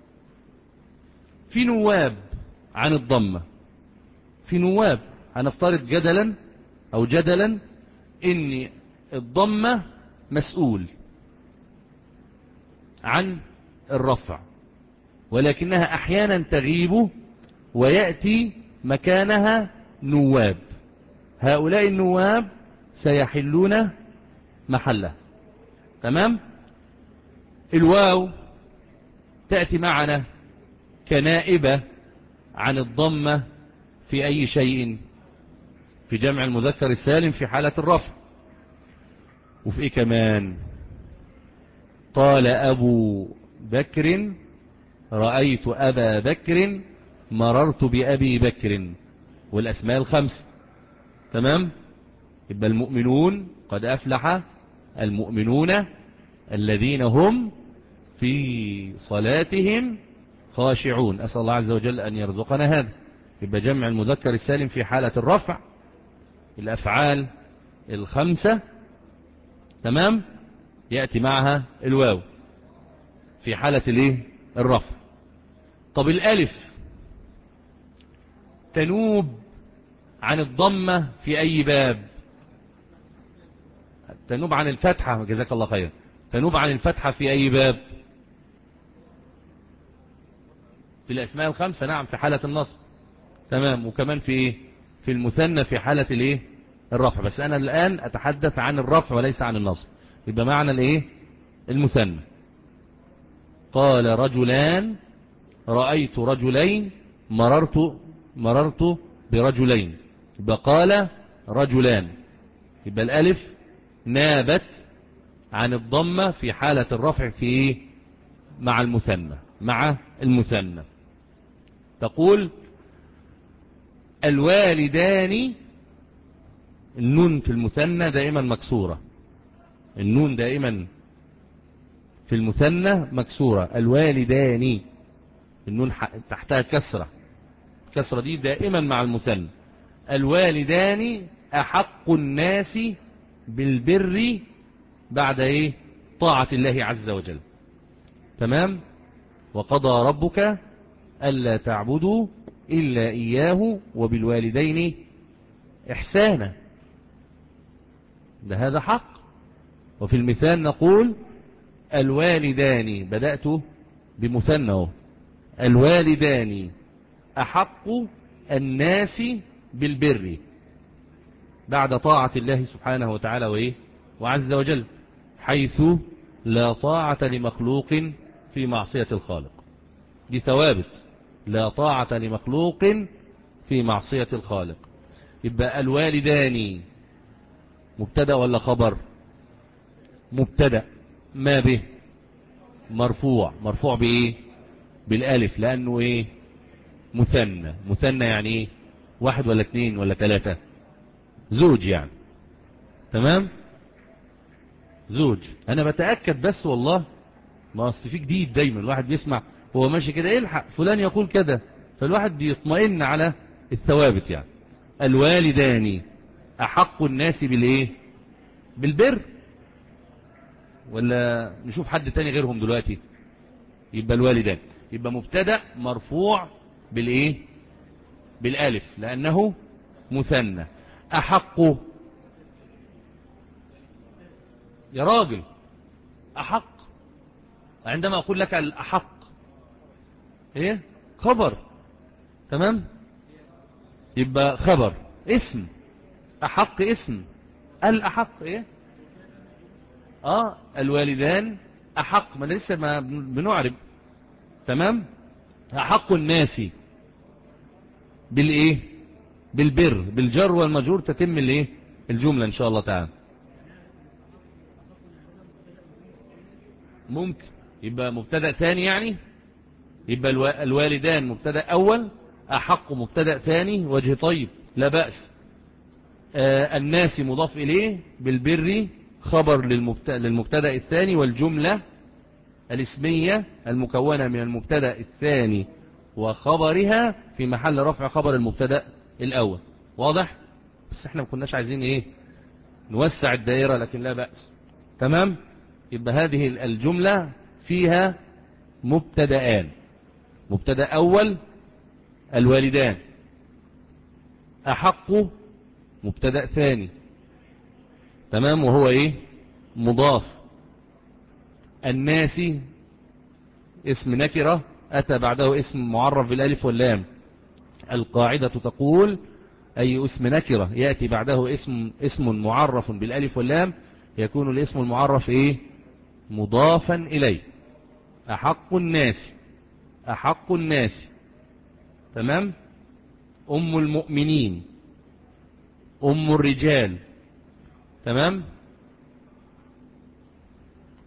في نواب عن الضمة. في نواب هنفترض جدلا أو جدلا إن الضمة مسؤول عن الرفع، ولكنها أحيانا تغيب ويأتي مكانها نواب. هؤلاء النواب سيحلون محله. تمام. الواو تأتي معنا كنائبة عن الضمة في أي شيء؟ في جمع المذكر السالم في حالة الرفع. وفي ايه كمان؟ قال ابو بكر رأيت ابا بكر مررت بابي بكر، والاسماء الخمسة. تمام؟ يبقى المؤمنون قد افلح المؤمنون الذين هم في صلاتهم خاشعون. اسأل الله عز وجل ان يرزقنا هذا. يبقى جمع المذكر السالم في حالة الرفع الافعال الخمسة، تمام، يأتي معها الواو في حالة الايه؟ الرفع. طب الالف تنوب عن الضمة في اي باب؟ تنوب عن الفتحة، جزاك الله خير. تنوب عن الفتحة في اي باب؟ في الاسماء الخمسة، نعم، في حالة النصب. تمام. وكمان في ايه؟ في المثنى في حالة الايه؟ الرفع. بس انا الان اتحدث عن الرفع وليس عن النصب. يبقى معنى الايه؟ المثنى. قال رجلان رأيت رجلين مررت مررت برجلين. يبقى قال رجلان. يبقى الالف نابت عن الضمة في حالة الرفع في ايه؟ مع المثنى مع المثنى. تقول الوالدان، النون في المثنى دائما مكسورة. النون دائما في المثنى مكسورة. الوالدان النون تحتها كسرة، الكسرة دي دائما مع المثنى. الوالدان أحق الناس بالبر بعد ايه؟ طاعة الله عز وجل. تمام. وقضى ربك ألا تعبدوا إلا إياه وبالوالدين إحسانا. ده هذا حق. وفي المثال نقول الوالدان، بدأت بمثنى، الوالدان أحق الناس بالبر بعد طاعة الله سبحانه وتعالى وإيه؟ وعز وجل، حيث لا طاعة لمخلوق في معصية الخالق. دي ثوابت، لا طاعة لمخلوق في معصية الخالق. يبقى الوالدان مبتدأ ولا خبر؟ مبتدأ. ما به؟ مرفوع. مرفوع بإيه؟ بالالف، لأنه إيه؟ مثنى. مثنى يعني إيه؟ واحد ولا اثنين ولا ثلاثة؟ زوج يعني. تمام؟ زوج. أنا بتأكد بس والله، ما أصل في جديد دايما الواحد بيسمع هو ماشي كده يلحق فلان يقول كده، فالواحد بيطمئن على الثوابت يعني. الوالدان أحق الناس بالإيه؟ بالبر. ولا نشوف حد تاني غيرهم دلوقتي؟ يبقى الوالدان يبقى مبتدأ مرفوع بالإيه؟ بالالف، لأنه مثنى. أحق يا راجل، أحق عندما أقول لك الأحق إيه؟ خبر. تمام. يبقى خبر اسم. أحق اسم. الأحق إيه؟ آه الوالدان أحق، ما لسه ما بنعرب. تمام. أحق الناس بالإيه؟ بالبر، بالجر والمجرور تتم الإيه؟ الجملة إن شاء الله تعالى. ممكن يبقى مبتدأ ثاني يعني. يبقى الوالدان مبتدأ أول، أحق مبتدأ ثاني، وجه طيب لا بأس. آه الناس مضاف إليه، بالبر خبر للمبتدأ, للمبتدأ الثاني، والجملة الاسمية المكونة من المبتدأ الثاني وخبرها في محل رفع خبر المبتدأ الأول. واضح؟ بس احنا ما كناش عايزين ايه؟ نوسع الدائرة، لكن لا بأس. تمام. يبقى هذه الجملة فيها مبتدأان. مبتدأ أول الوالدان، أحق مبتدأ ثاني. تمام. وهو ايه؟ مضاف. الناس اسم نكرة أتى بعده اسم معرف بالالف واللام. القاعدة تقول أي اسم نكرة يأتي بعده اسم اسم معرف بالالف واللام يكون الاسم المعرف ايه؟ مضافا إليه. أحق الناس، أحق الناس. تمام. أم المؤمنين، أم الرجال. تمام.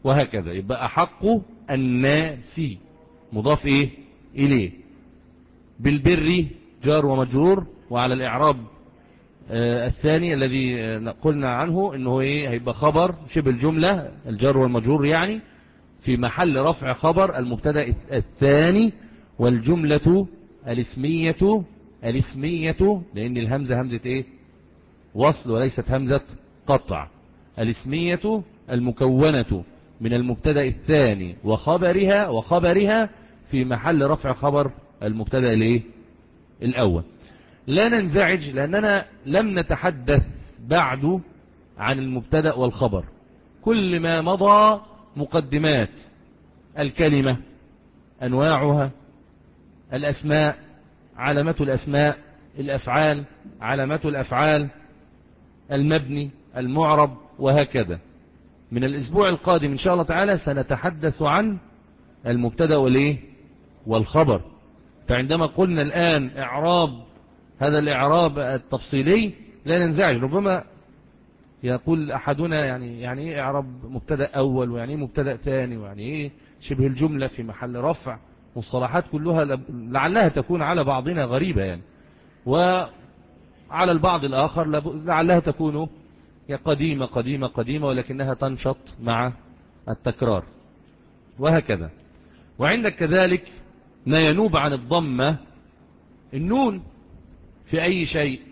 وهكذا. يبقى أحق الناس مضاف إيه إليه، بالبر جار ومجرور، وعلى الإعراب آه الثاني الذي آه قلنا عنه إنه إيه هيبقى خبر شبه الجملة الجار والمجرور، يعني في محل رفع خبر المبتدا الثاني، والجملة الاسمية الاسمية لأن الهمزة همزة إيه وصل وليست همزة قطع. الاسمية المكونة من المبتدا الثاني وخبرها وخبرها في محل رفع خبر المبتدا الايه الأول. لا ننزعج لأننا لم نتحدث بعد عن المبتدا والخبر، كل ما مضى مقدمات: الكلمة، أنواعها، الأسماء، علامات الأسماء، الأفعال، علامات الأفعال، المبني، المعرب، وهكذا. من الأسبوع القادم إن شاء الله تعالى سنتحدث عن المبتدا والإيه والخبر. فعندما قلنا الآن إعراب، هذا الإعراب التفصيلي لا ننزعج. ربما يقول أحدنا يعني يعني إيه إعراب مبتدا أول، ويعني إيه مبتدا ثاني، ويعني إيه شبه الجملة في محل رفع، مصطلحات كلها لعلها تكون على بعضنا غريبة يعني، وعلى البعض الآخر لعلها تكون قديمة قديمة قديمة ولكنها تنشط مع التكرار وهكذا. وعندك كذلك ما ينوب عن الضمة، النون في أي شيء،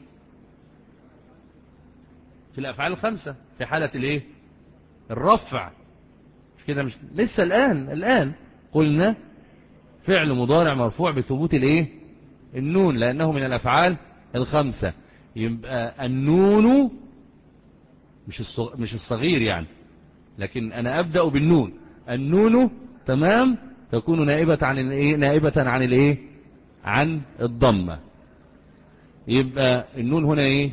في الأفعال الخمسة في حالة الايه الرفع، مش كده؟ مش لسه الآن الآن قلنا فعل مضارع مرفوع بثبوت الايه النون لأنه من الأفعال الخمسة. يبقى النون مش مش الصغير يعني، لكن أنا أبدأ بالنون. النون تمام تكون نائبة عن الايه نائبة عن الايه عن الضمة. يبقى النون هنا ايه؟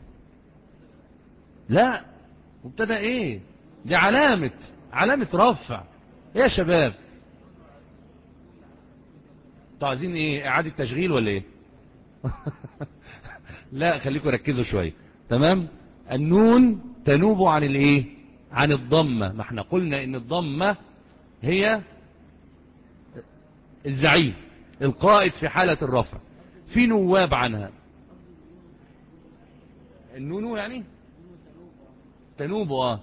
لا مبتدا ايه؟ دي علامة علامة رفع يا شباب. انتوا عايزين ايه؟ اعادة تشغيل ولا ايه؟ لا خليكم ركزوا شوية. تمام. النون تنوب عن الايه عن الضمة. ما احنا قلنا ان الضمة هي الزعيم القائد في حالة الرفع، في نواب عنها. النون يعني تنوب اه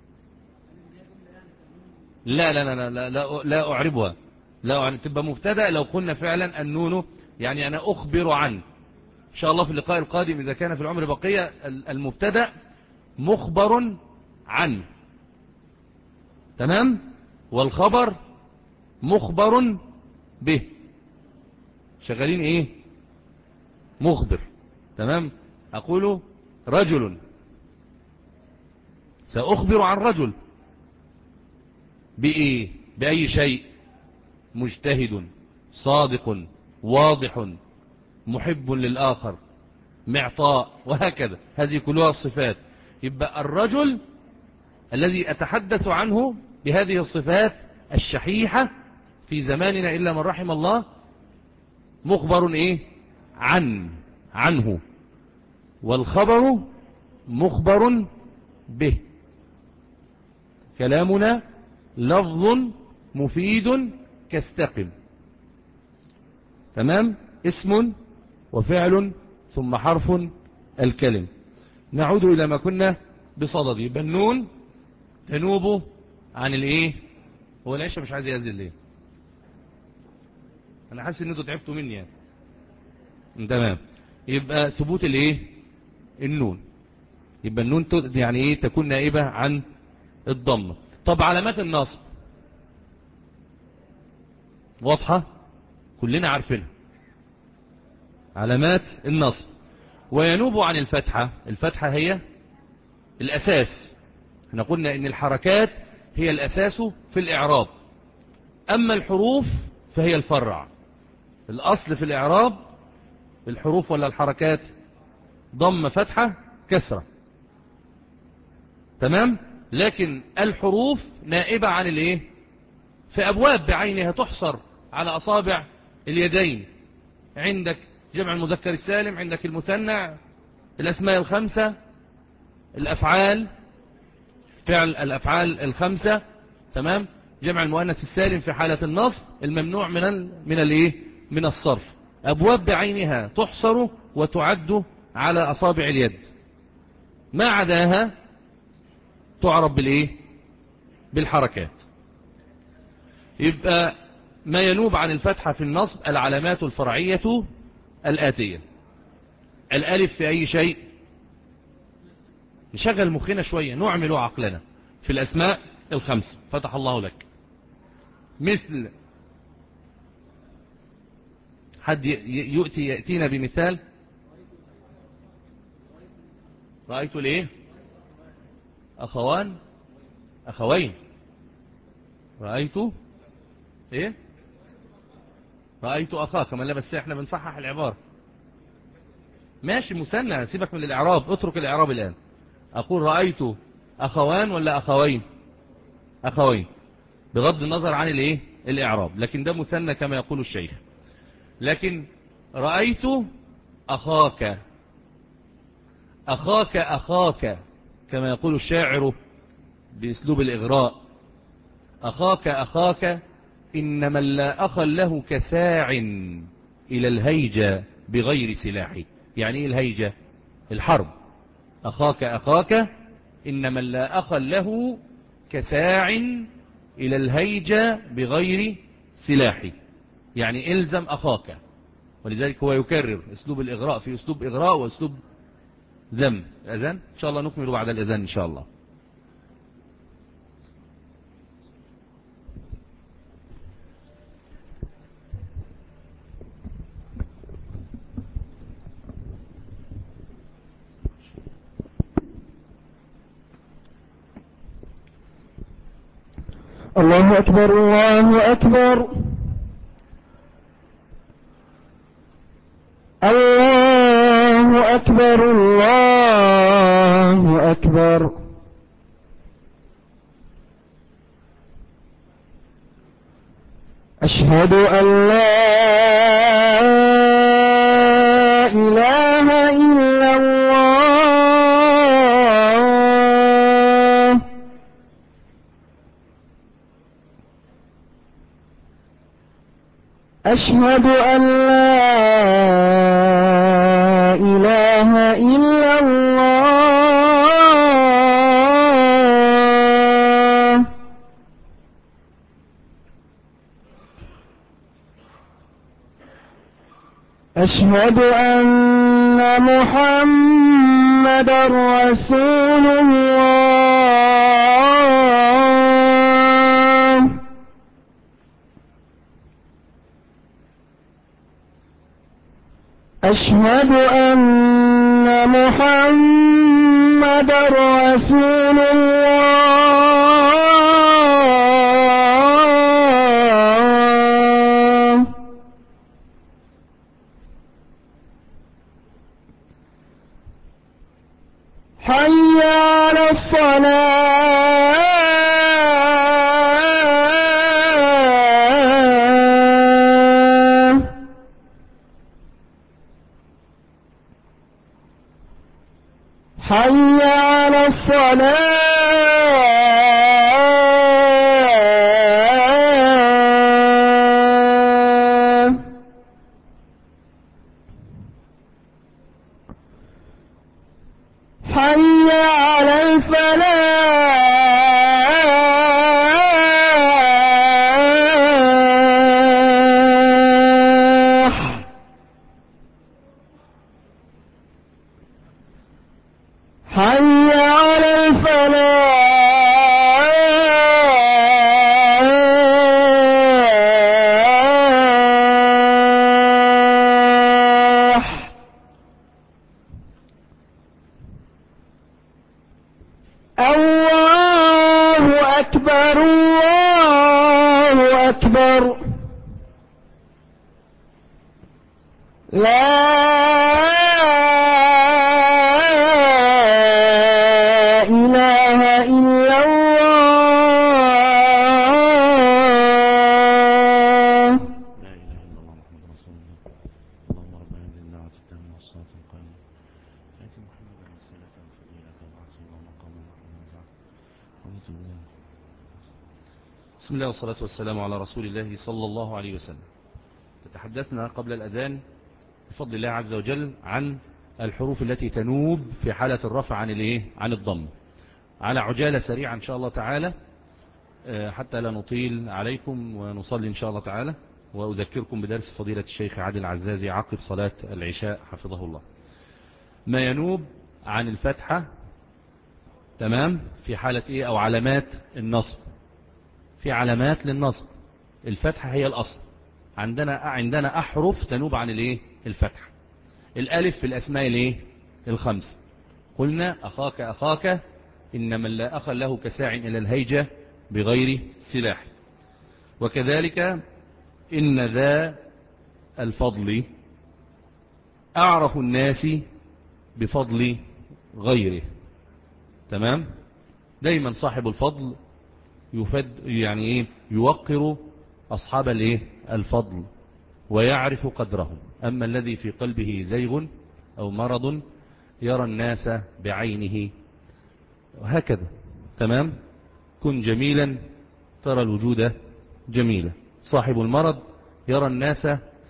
لا لا لا لا لا, لا أعربها، لا أعرب. تبقى مبتدا لو قلنا فعلا النون يعني أنا أخبر عن، إن شاء الله في اللقاء القادم إذا كان في العمر بقية، المبتدا مخبر عن، تمام، والخبر مخبر به. شغالين ايه؟ مخبر. تمام. أقول رجل، سأخبر عن رجل بإيه؟ بأي شيء؟ مجتهد، صادق، واضح، محب للآخر، معطاء، وهكذا. هذه كلها الصفات. يبقى الرجل الذي أتحدث عنه بهذه الصفات الشحيحة في زماننا إلا من رحم الله مخبر إيه؟ عن عنه، والخبر مخبر به. كلامنا لفظ مفيد كاستقم. تمام. اسم وفعل ثم حرف الكلم. نعود إلى ما كنا بصدد. يبقى النون تنوب عن الايه؟ هو العيشة مش عايز ينزل ليه؟ انا حاسس ان انتوا تعبتوا مني يعني. تمام. يبقى ثبوت الايه؟ النون. يبقى النون يعني ايه؟ تكون نائبة عن الضمة. طب علامات النصب واضحة كلنا عارفينها، علامات النصب. وينوب عن الفتحة. الفتحة هي الأساس. احنا قلنا ان الحركات هي الأساس في الإعراب، أما الحروف فهي الفرع. الأصل في الإعراب الحروف ولا الحركات؟ ضم، فتحة، كسرة. تمام. لكن الحروف نائبة عن الايه؟ في أبواب بعينها تحصر على أصابع اليدين. عندك جمع المذكر السالم، عندك المثنى، الأسماء الخمسة، الأفعال، فعل الأفعال الخمسة، تمام. جمع المؤنث السالم في حالة النصب الممنوع من ال من الايه من الصرف. ابواب بعينها تحصر وتعد على اصابع اليد، ما عداها تعرب بالايه بالحركات. يبقى ما ينوب عن الفتحة في النصب العلامات الفرعية الآتية. الالف في اي شيء، نشغل مخنا شوية، نعمل عقلنا في الاسماء الخمسة. فتح الله لك. مثل حد يؤتي يأتينا بمثال. رأيت الايه اخوان اخوين. رأيت ايه رأيت اخاك. ما لا بس احنا بنصحح العبارة. ماشي مثنى، سيبك من الاعراب، اترك الاعراب الان. اقول رأيت اخوان ولا اخوين؟ اخوين بغض النظر عن الايه الاعراب، لكن ده مثنى كما يقول الشيخ. لكن رأيت اخاك اخاك اخاك كما يقول الشاعر باسلوب الاغراء. اخاك اخاك انما لا اخا له كساع الى الهيجة بغير سلاح. يعني ايه الهيجة؟ الحرب. اخاك اخاك انما لا اخا له كساع الى الهيجة بغير سلاح، يعني الزم اخاك. ولذلك هو يكرر اسلوب الاغراء في اسلوب اغراء واسلوب ذم. الاذان ان شاء الله نكمل بعد الاذان ان شاء الله. الله أكبر الله أكبر الله أكبر الله أكبر. أشهد أن لا إله إلا الله. أشهد أن لا إله إلا الله. أشهد أن محمدا رسول الله. أشهد أن محمدا رسول الله. حي على الصلاة. حي على الصلاة. حي على الفلاح. حي على الفلاح. الله أكبر الله أكبر. لا إله إلا الله. لا إله إلا الله محمد رسول الله. اللهم ربنا بالله وتتهم والصلاة القائمة آت محمدا الصلاة والفضيلة والعصر ومقام محمد وعلى بسم الله والصلاة والسلام على رسول الله صلى الله عليه وسلم. تتحدثنا قبل الأذان بفضل الله عز وجل عن الحروف التي تنوب في حالة الرفع عن الايه عن الضم. على عجالة سريعة إن شاء الله تعالى حتى لا نطيل عليكم، ونصلي إن شاء الله تعالى، وأذكركم بدرس فضيلة الشيخ عادل العزازي عقب صلاة العشاء حفظه الله. ما ينوب عن الفتحة تمام في حالة ايه او علامات النصب. في علامات للنصب، الفتحة هي الأصل. عندنا عندنا أحرف تنوب عن الايه الفتحة. الألف في الأسماء الايه الخمس. قلنا أخاك أخاك إن من لا أخ له كساع إلى الهيجة بغير سلاح. وكذلك إن ذا الفضل أعرف الناس بفضل غيره. تمام. دايما صاحب الفضل يفد يعني ايه يوقر أصحاب الايه الفضل ويعرف قدرهم. أما الذي في قلبه زيغ أو مرض يرى الناس بعينه، وهكذا. تمام. كن جميلا ترى الوجود جميلا. صاحب المرض يرى الناس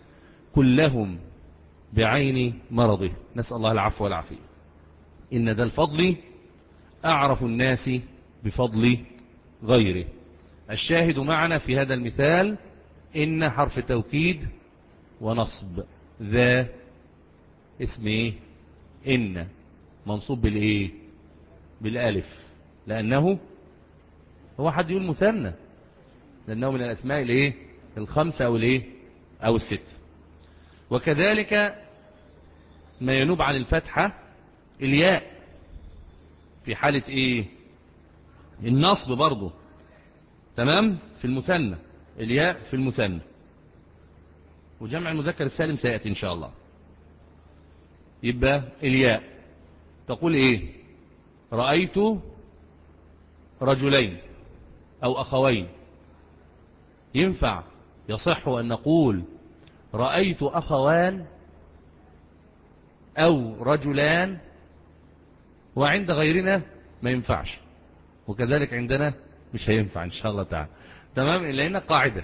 كلهم بعين مرضه، نسأل الله العفو والعافية. إن ذا الفضل أعرف الناس بفضل غيره. الشاهد معنا في هذا المثال إن حرف توكيد ونصب. ذا اسم ايه إن منصوب بالإيه بالألف، لأنه هو حد يقول مثنى، لأنه من الأسماء الايه الخمسة أو الايه أو الست. وكذلك ما ينوب عن الفتحة الياء في حالة ايه النصب برضو. تمام. في المثنى الياء في المثنى، وجمع المذكر السالم سيأتي ان شاء الله. يبقى الياء تقول ايه رأيت رجلين او اخوين. ينفع يصح ان نقول رأيت اخوان او رجلان، وعند غيرنا ما ينفعش، وكذلك عندنا مش هينفع ان شاء الله تعالى. تمام. لأن قاعدة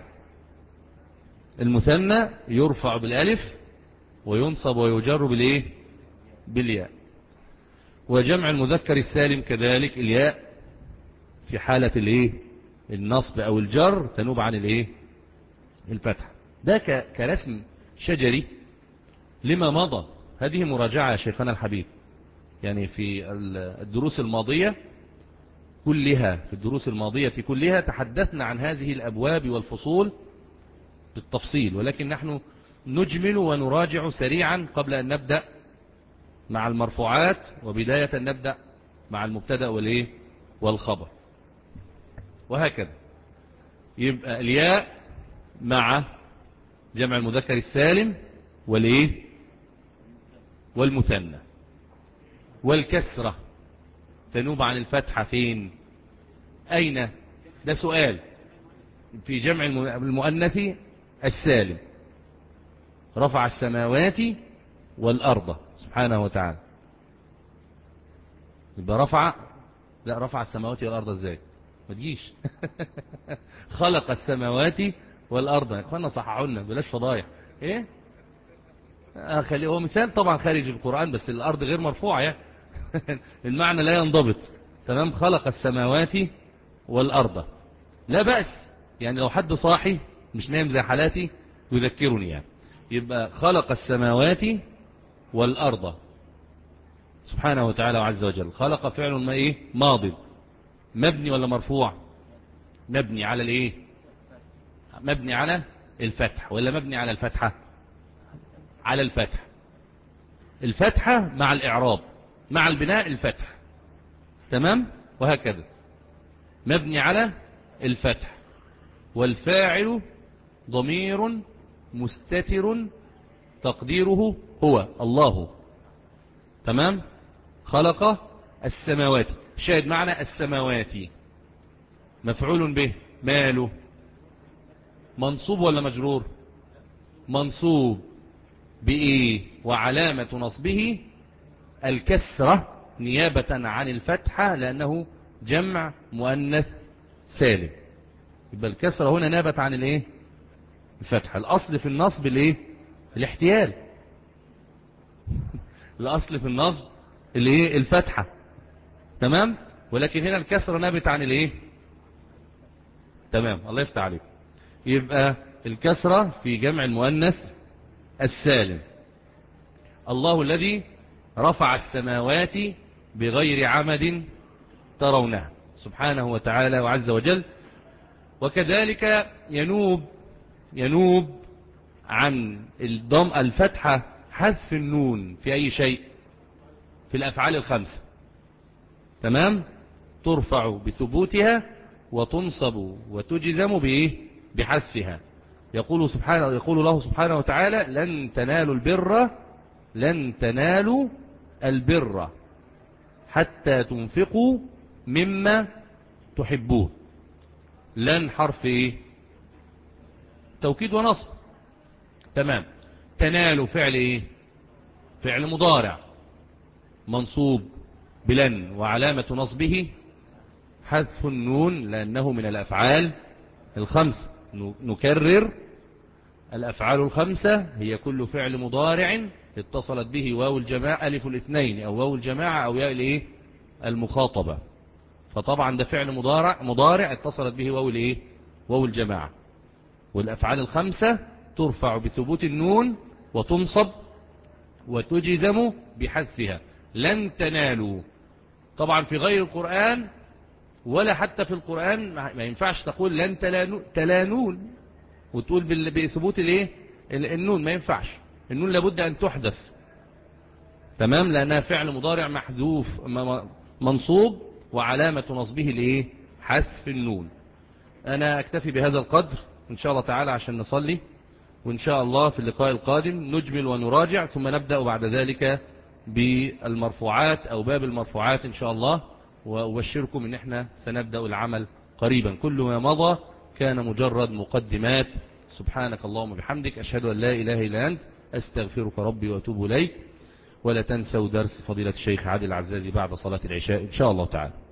المثنى يرفع بالالف وينصب ويجر بالايه بالياء. وجمع المذكر السالم كذلك الياء في حالة الايه النصب او الجر تنوب عن الايه الفتح. ده كرسم شجري لما مضى. هذه مراجعة يا شيخنا الحبيب، يعني في الدروس الماضية كلها في الدروس الماضية في كلها تحدثنا عن هذه الأبواب والفصول بالتفصيل، ولكن نحن نجمل ونراجع سريعا قبل أن نبدأ مع المرفوعات، وبداية نبدأ مع المبتدأ والإيه والخبر، وهكذا. يبقى الياء مع جمع المذكر السالم والإيه والمثنى. والكسرة تنوب عن الفتحة فين أين؟ ده سؤال. في جمع المؤنث السالم رفع السماوات والأرض سبحانه وتعالى. يبقى رفع لا رفع السماوات والأرض ازاي ما تجيش خلق السماوات والأرض. يا اخوانا صححوا لنا بلاش فضايح. ايه خليه هو مثال طبعا خارج القرآن، بس الأرض غير مرفوعة يعني المعنى لا ينضبط. تمام. خلق السماوات والأرض لا بأس، يعني لو حد صاحي مش نايم زي حالاتي يذكرني يعني. يبقى خلق السماوات والأرض سبحانه وتعالى وعز وجل. خلق فعل ما ايه ماضي مبني ولا مرفوع؟ مبني على الايه مبني على الفتح ولا مبني على الفتحة؟ على الفتح. الفتحة مع الإعراب مع البناء الفتح. تمام. وهكذا مبني على الفتح. والفاعل ضمير مستتر تقديره هو الله. تمام. خلق السماوات. شاهد معنى السماوات مفعول به ماله منصوب ولا مجرور؟ منصوب بإيه؟ وعلامة نصبه الكسرة نيابة عن الفتحة، لأنه جمع مؤنث سالم. يبقى الكسرة هنا نابت عن الايه الفتحة. الاصل في النصب الايه الاحتيال، الاصل في النصب الايه الفتحة، تمام. ولكن هنا الكسرة نابت عن الايه تمام. الله يفتح عليك. يبقى الكسرة في جمع المؤنث السالم. الله الذي رفع السماوات بغير عمد ترونها سبحانه وتعالى وعز وجل. وكذلك ينوب ينوب عن الضم الفتحة حذف النون في أي شيء في الأفعال الخمسة، تمام. ترفع بثبوتها وتنصب وتجزم بإيه بحذفها. يقول سبحانه يقول الله سبحانه وتعالى لن تنالوا البر لن تنالوا البر حتى تنفقوا مما تحبون. لن حرف ايه توكيد ونصب، تمام. تنالوا فعل ايه فعل مضارع منصوب بلن وعلامة نصبه حذف النون لأنه من الأفعال الخمسة. نكرر الأفعال الخمسة هي كل فعل مضارع اتصلت به واو الجماعة ألف الاثنين أو واو الجماعة أو ياء الايه المخاطبة. فطبعا ده فعل مضارع مضارع اتصلت به واو الايه واو الجماعة. والأفعال الخمسة ترفع بثبوت النون وتنصب وتجزم بحذفها. لن تنالوا طبعا في غير القرآن ولا حتى في القرآن ما ينفعش تقول لن تلانون وتقول بثبوت الايه النون، ما ينفعش. النون لابد ان تحذف، تمام، لانها فعل مضارع محذوف منصوب وعلامة نصبه الايه حذف النون. انا اكتفي بهذا القدر ان شاء الله تعالى عشان نصلي، وان شاء الله في اللقاء القادم نجمل ونراجع ثم نبدأ بعد ذلك بالمرفوعات او باب المرفوعات ان شاء الله. وأبشركم ان احنا سنبدأ العمل قريبا. كل ما مضى كان مجرد مقدمات. سبحانك اللهم وبحمدك أشهد أن لا إله إلا أنت أستغفرك ربي وأتوب إليك. ولا تنسوا درس فضيلة الشيخ عادل العزازي بعد صلاة العشاء إن شاء الله تعالى.